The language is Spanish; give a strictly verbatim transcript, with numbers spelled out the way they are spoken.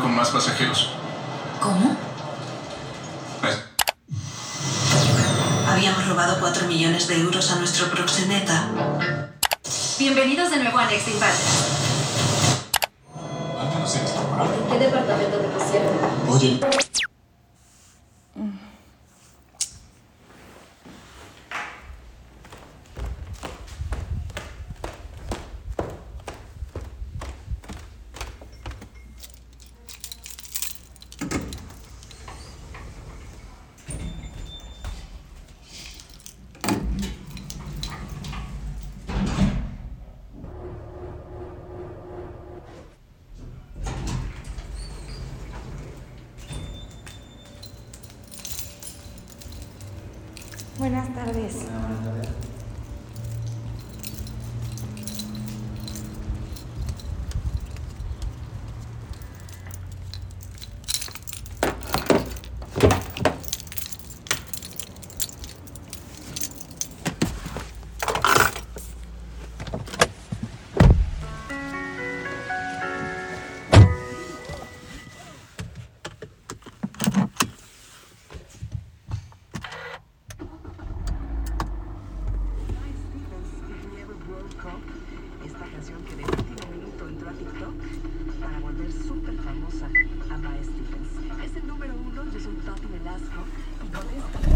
con más pasajeros. ¿Cómo? Es- Habíamos robado cuatro millones de euros a nuestro proxeneta. Bienvenidos de nuevo a Next Invasion. Al menos eres temporal. ¿En qué departamento te pusieron? Oye. Buenas tardes. Esta canción que de último minuto entró a TikTok para volver súper famosa a Mae Stephens. Es el número uno, yo soy Tati Velasco y con esta